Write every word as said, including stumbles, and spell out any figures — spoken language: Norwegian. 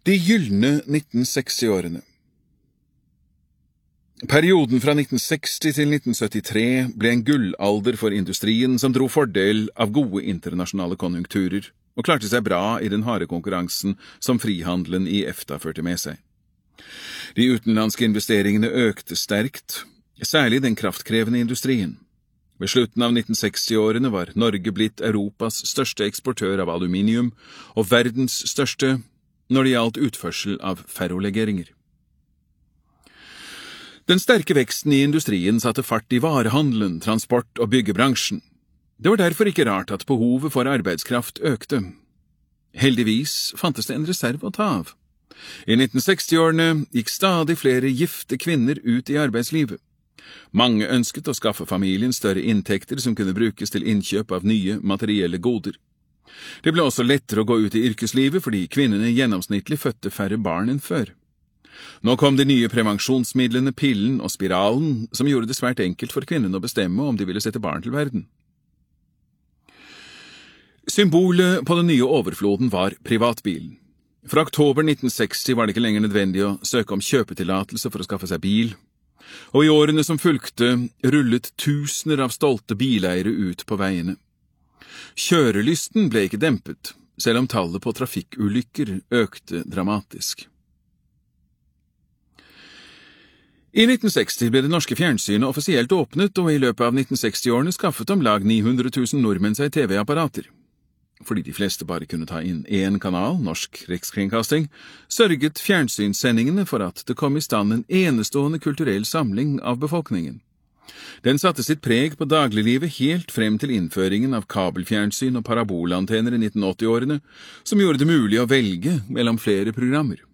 De gylne nitten seksti-årene. Perioden fra nitten seksti til nitten syttitre ble en gullalder for industrien som dro fordel av gode internasjonale konjunkturer, og klarte seg bra i den harde konkurransen som frihandelen i EFTA førte med seg. De utenlandske investeringene økte sterkt, særlig den kraftkrevende industrien. Ved slutten av nitten seksti-årene var Norge blitt Europas største eksportør av aluminium og verdens største når det gjaldt utførsel av ferrolegeringer. Den sterke veksten i industrien satte fart i varehandelen, transport- og byggebransjen. Det var derfor ikke rart at behovet for arbeidskraft økte. Heldigvis fantes det en reserve å ta av. I nitten seksti-årene gikk stadig flere gifte kvinner ut i arbeidslivet. Mange ønsket å skaffe familien større inntekter som kunne brukes til innkjøp av nye materielle goder. Det ble også lettere å gå ut i yrkeslivet fordi kvinnene gjennomsnittlig fødte færre barn enn før. Nå kom de nye prevensjonsmidlene, pillen og spiralen, som gjorde det svært enkelt for kvinnene å bestemme om de ville sette barn til verden. Symbolet på den nye overfloden var privatbilen. Fra oktober nitten seksti var det ikke lenger nødvendig å søke om kjøpetillatelse for å skaffe seg bil, og i årene som fulgte rullet tusener av stolte bileiere ut på veiene. Kjørelysten ble ikke dempet, selv om tallet på trafikkulykker økte dramatisk. I nitten seksti ble det norske fjernsynet offisielt åpnet, og i løpet av nitten seksti-årene skaffet om lag ni hundre tusen nordmenn seg T V-apparater. Fordi de fleste bare kunne ta inn én kanal, Norsk Rikskringkasting, sørget fjernsynssendingene for at det kom i stand en enestående kulturell samling av befolkningen. Den satte sitt preg på dagliglivet helt frem til innføringen av kabelfjernsyn og parabolantenner i nitten åtti-årene, som gjorde det mulig å velge mellom flere programmer.